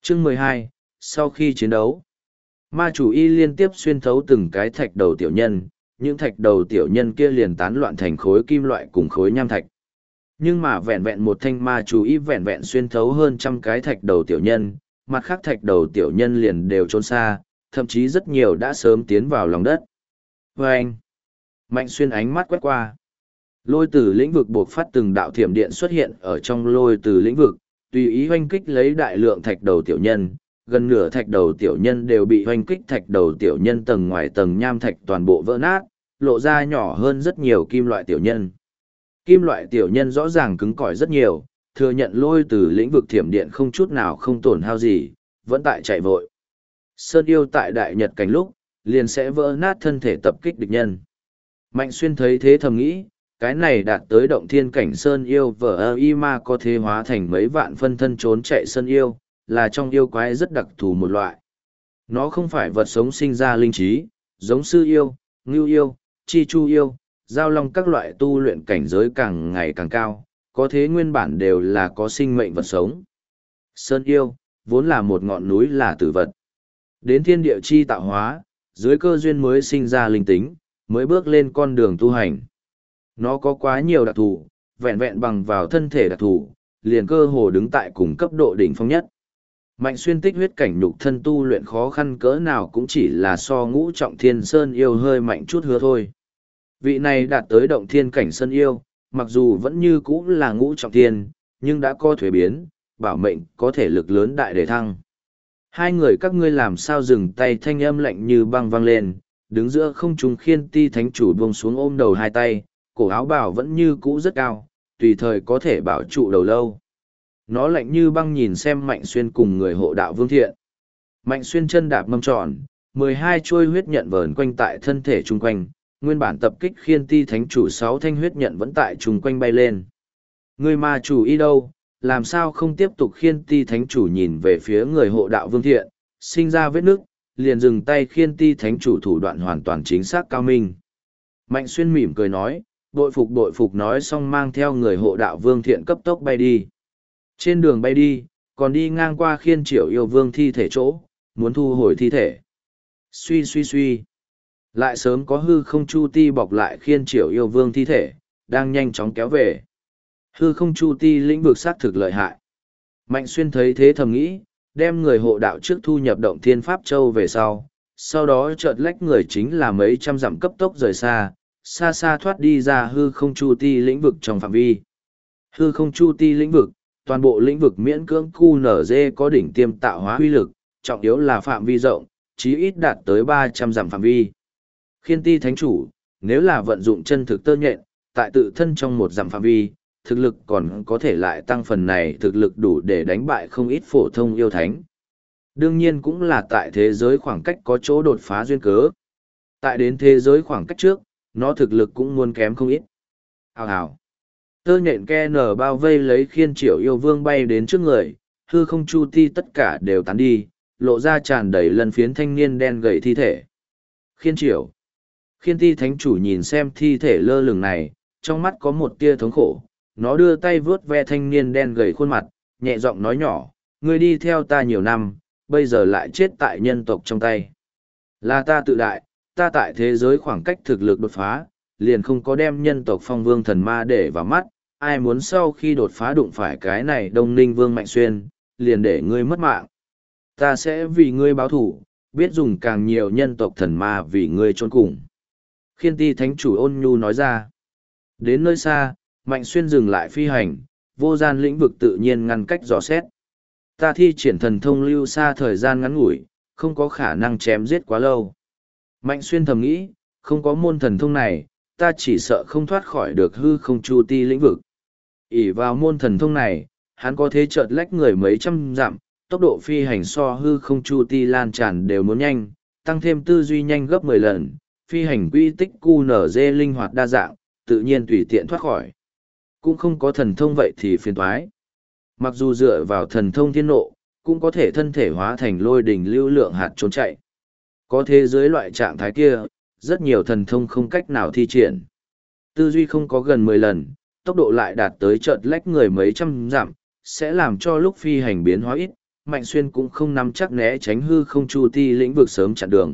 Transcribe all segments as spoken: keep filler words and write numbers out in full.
Chương mười hai, sau khi chiến đấu, ma chủ y liên tiếp xuyên thấu từng cái thạch đầu tiểu nhân, những thạch đầu tiểu nhân kia liền tán loạn thành khối kim loại cùng khối nham thạch. Nhưng mà vẹn vẹn một thanh ma chủ y vẹn vẹn xuyên thấu hơn trăm cái thạch đầu tiểu nhân, mặt khác thạch đầu tiểu nhân liền đều trốn xa, thậm chí rất nhiều đã sớm tiến vào lòng đất. Và anh, Mạnh Xuyên ánh mắt quét qua. Lôi từ lĩnh vực buộc phát từng đạo thiểm điện xuất hiện ở trong lôi từ lĩnh vực, tùy ý hoanh kích lấy đại lượng thạch đầu tiểu nhân, gần nửa thạch đầu tiểu nhân đều bị hoanh kích thạch đầu tiểu nhân tầng ngoài tầng nham thạch toàn bộ vỡ nát, lộ ra nhỏ hơn rất nhiều kim loại tiểu nhân. Kim loại tiểu nhân rõ ràng cứng cỏi rất nhiều, thừa nhận lôi từ lĩnh vực thiểm điện không chút nào không tổn hao gì, vẫn tại chạy vội. Sơn yêu tại đại nhật cảnh lúc, liền sẽ vỡ nát thân thể tập kích địch nhân. Mạnh Xuyên thấy thế thầm nghĩ, cái này đạt tới động thiên cảnh Sơn yêu vờ y ma có thể hóa thành mấy vạn phân thân trốn chạy Sơn yêu, là trong yêu quái rất đặc thù một loại. Nó không phải vật sống sinh ra linh trí, giống sư yêu, ngưu yêu, chi chu yêu, giao long các loại tu luyện cảnh giới càng ngày càng cao, có thế nguyên bản đều là có sinh mệnh vật sống. Sơn yêu, vốn là một ngọn núi là tử vật. Đến thiên địa chi tạo hóa, dưới cơ duyên mới sinh ra linh tính, mới bước lên con đường tu hành. Nó có quá nhiều đặc thù, vẹn vẹn bằng vào thân thể đặc thù, liền cơ hồ đứng tại cùng cấp độ đỉnh phong nhất. Mạnh Xuyên tích huyết cảnh nhục thân tu luyện khó khăn cỡ nào cũng chỉ là so ngũ trọng thiên sơn yêu hơi mạnh chút hứa thôi. Vị này đạt tới động thiên cảnh sơn yêu, mặc dù vẫn như cũ là ngũ trọng thiên, nhưng đã có thuế biến, bảo mệnh có thể lực lớn đại để thăng. Hai người các ngươi làm sao dừng tay, thanh âm lạnh như băng vang lên, đứng giữa không trung Khiên Ti thánh chủ buông xuống ôm đầu hai tay, cổ áo bào vẫn như cũ rất cao, tùy thời có thể bảo trụ đầu lâu. Nó lạnh như băng nhìn xem Mạnh Xuyên cùng người hộ đạo Vương Thiện. Mạnh Xuyên chân đạp mâm tròn, mười hai chuôi huyết nhận vờn quanh tại thân thể chung quanh, nguyên bản tập kích Khiên Ti thánh chủ sáu thanh huyết nhận vẫn tại chung quanh bay lên. Người ma chủ y đâu, làm sao không tiếp tục? Khiên Ti thánh chủ nhìn về phía người hộ đạo Vương Thiện, sinh ra vết nước, liền dừng tay. Khiên Ti thánh chủ thủ đoạn hoàn toàn chính xác cao minh. Mạnh Xuyên mỉm cười nói, bội phục bội phục, nói xong mang theo người hộ đạo Vương Thiện cấp tốc bay đi. Trên đường bay đi, còn đi ngang qua Khiên Triệu yêu vương thi thể chỗ, muốn thu hồi thi thể. Suy suy suy. Lại sớm có hư không chu ti bọc lại Khiên Triệu yêu vương thi thể, đang nhanh chóng kéo về. Hư không chu ti lĩnh vực xác thực lợi hại. Mạnh Xuyên thấy thế thầm nghĩ, đem người hộ đạo trước thu nhập động thiên pháp châu về sau, sau đó chợt lách người chính là mấy trăm dặm cấp tốc rời xa, xa xa thoát đi ra hư không chu ti lĩnh vực trong phạm vi. Hư không chu ti lĩnh vực, toàn bộ lĩnh vực miễn cưỡng Q N Z có đỉnh tiêm tạo hóa huy lực, trọng yếu là phạm vi rộng, chí ít đạt tới ba trăm dặm phạm vi. Khiên Ti thánh chủ, nếu là vận dụng chân thực tơ nhện, tại tự thân trong một dặm phạm vi, thực lực còn có thể lại tăng phần này, thực lực đủ để đánh bại không ít phổ thông yêu thánh. Đương nhiên cũng là tại thế giới khoảng cách có chỗ đột phá duyên cớ. Tại đến thế giới khoảng cách trước, nó thực lực cũng muốn kém không ít. Hào hào. Tơ nhện ke nở bao vây lấy Khiên Triệu yêu vương bay đến trước người, hư không chu ti tất cả đều tán đi, lộ ra tràn đầy lần phiến thanh niên đen gầy thi thể. Khiên Triệu. Khiên Ti thánh chủ nhìn xem thi thể lơ lửng này, trong mắt có một tia thống khổ, nó đưa tay vướt ve thanh niên đen gầy khuôn mặt, nhẹ giọng nói nhỏ, ngươi đi theo ta nhiều năm, bây giờ lại chết tại nhân tộc trong tay. Là ta tự đại, ta tại thế giới khoảng cách thực lực đột phá, liền không có đem nhân tộc phong vương thần ma để vào mắt, ai muốn sau khi đột phá đụng phải cái này Đông Ninh Vương Mạnh Xuyên, liền để ngươi mất mạng. Ta sẽ vì ngươi báo thủ, biết dùng càng nhiều nhân tộc thần ma vì ngươi chôn cùng. Khiên Ti thánh chủ ôn nhu nói ra. Đến nơi xa, Mạnh Xuyên dừng lại phi hành, vô gian lĩnh vực tự nhiên ngăn cách dò xét. Ta thi triển thần thông lưu xa thời gian ngắn ngủi, không có khả năng chém giết quá lâu. Mạnh Xuyên thầm nghĩ, không có môn thần thông này, ta chỉ sợ không thoát khỏi được hư không chu ti lĩnh vực. ỷ vào môn thần thông này, hắn có thế chợt lách người mấy trăm dặm, tốc độ phi hành so hư không chu ti lan tràn đều muốn nhanh, tăng thêm tư duy nhanh gấp mười lần, phi hành quy tích Q N Z linh hoạt đa dạng, tự nhiên tùy tiện thoát khỏi. Cũng không có thần thông vậy thì phiền toái. Mặc dù dựa vào thần thông thiên nộ, cũng có thể thân thể hóa thành lôi đỉnh lưu lượng hạt trốn chạy. Có thế giới loại trạng thái kia, rất nhiều thần thông không cách nào thi triển. Tư duy không có gần mười lần, tốc độ lại đạt tới chợt lách người mấy trăm dặm, sẽ làm cho lúc phi hành biến hóa ít, Mạnh Xuyên cũng không nắm chắc né tránh hư không chu ti lĩnh vực sớm chặn đường.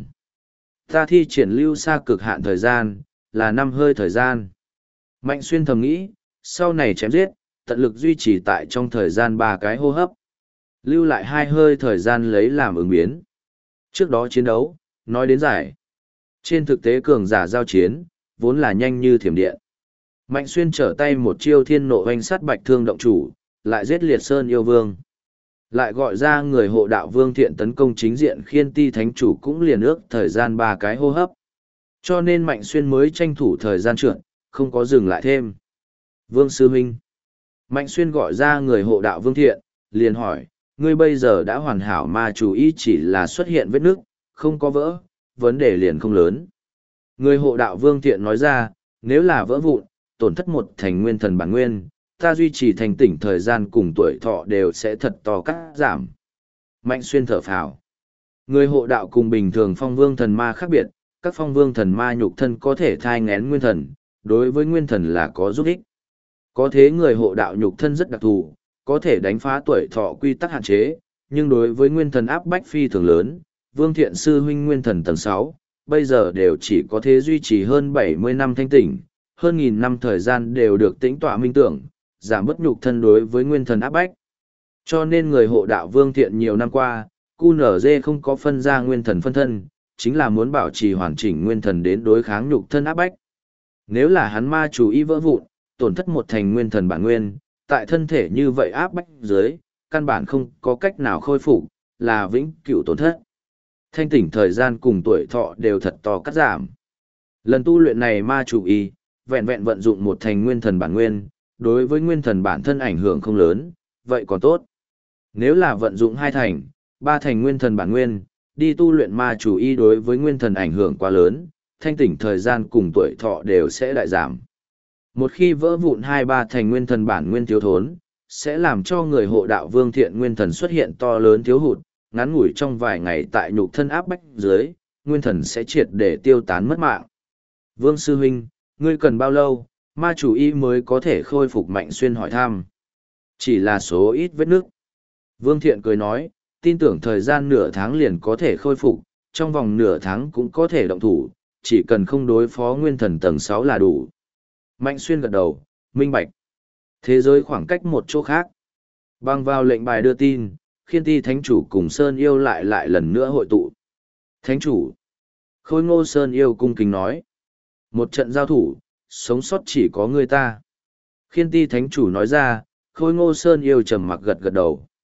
Ta thi triển lưu xa cực hạn thời gian, là năm hơi thời gian. Mạnh Xuyên thầm nghĩ, sau này chém giết, tận lực duy trì tại trong thời gian ba cái hô hấp. Lưu lại hai hơi thời gian lấy làm ứng biến. Trước đó chiến đấu, nói đến giải. Trên thực tế cường giả giao chiến, vốn là nhanh như thiểm điện. Mạnh Xuyên trở tay một chiêu thiên nộ hoành sát bạch thương động chủ, lại giết liệt sơn yêu vương. Lại gọi ra người hộ đạo vương thiện tấn công chính diện khiên ti thánh chủ cũng liền ước thời gian ba cái hô hấp. Cho nên Mạnh Xuyên mới tranh thủ thời gian trượt, không có dừng lại thêm. Vương Sư Minh. Mạnh Xuyên gọi ra người hộ đạo vương thiện, liền hỏi, ngươi bây giờ đã hoàn hảo mà chú ý chỉ là xuất hiện vết nước, không có vỡ, vấn đề liền không lớn. Người hộ đạo vương thiện nói ra, nếu là vỡ vụn, tổn thất một thành nguyên thần bản nguyên, ta duy trì thành tỉnh thời gian cùng tuổi thọ đều sẽ thật to cắt giảm. Mạnh Xuyên thở phào. Người hộ đạo cùng bình thường phong vương thần ma khác biệt, các phong vương thần ma nhục thân có thể thai ngén nguyên thần, đối với nguyên thần là có giúp ích. Có thế người hộ đạo nhục thân rất đặc thù, có thể đánh phá tuổi thọ quy tắc hạn chế, nhưng đối với nguyên thần áp bách phi thường lớn, Vương Thiện Sư huynh nguyên thần tầng sáu, bây giờ đều chỉ có thể duy trì hơn bảy mươi năm thanh tỉnh, hơn nghìn năm thời gian đều được tĩnh tọa minh tưởng, giảm bất nhục thân đối với nguyên thần áp bách. Cho nên người hộ đạo Vương Thiện nhiều năm qua, cu nở dê không có phân ra nguyên thần phân thân, chính là muốn bảo trì hoàn chỉnh nguyên thần đến đối kháng nhục thân áp bách. Nếu là hắn ma chủ ý vỡ vụn, tổn thất một thành nguyên thần bản nguyên, tại thân thể như vậy áp bách dưới, căn bản không có cách nào khôi phục, là vĩnh cửu tổn thất. Thanh tỉnh thời gian cùng tuổi thọ đều thật to cắt giảm. Lần tu luyện này ma chủ ý, vẹn vẹn vận dụng một thành nguyên thần bản nguyên, đối với nguyên thần bản thân ảnh hưởng không lớn, vậy còn tốt. Nếu là vận dụng hai thành, ba thành nguyên thần bản nguyên, đi tu luyện ma chủ y đối với nguyên thần ảnh hưởng quá lớn, thanh tỉnh thời gian cùng tuổi thọ đều sẽ đại giảm. Một khi vỡ vụn hai ba thành nguyên thần bản nguyên thiếu thốn, sẽ làm cho người hộ đạo Vương Thiện nguyên thần xuất hiện to lớn thiếu hụt, ngắn ngủi trong vài ngày tại nhục thân áp bách dưới, nguyên thần sẽ triệt để tiêu tán mất mạng. Vương Sư Huynh, ngươi cần bao lâu, ma chủ y mới có thể khôi phục? Mạnh Xuyên hỏi thăm. Chỉ là số ít vết nước. Vương Thiện cười nói, tin tưởng thời gian nửa tháng liền có thể khôi phục, trong vòng nửa tháng cũng có thể động thủ, chỉ cần không đối phó nguyên thần tầng sáu là đủ. Mạnh Xuyên gật đầu, minh bạch. Thế giới khoảng cách một chỗ khác. Bằng vào lệnh bài đưa tin, Khiên Ti Thánh Chủ cùng Sơn Yêu lại lại lần nữa hội tụ. Thánh Chủ. Khôi Ngô Sơn Yêu cung kính nói. Một trận giao thủ, sống sót chỉ có người ta. Khiên Ti Thánh Chủ nói ra, Khôi Ngô Sơn Yêu trầm mặc gật gật đầu.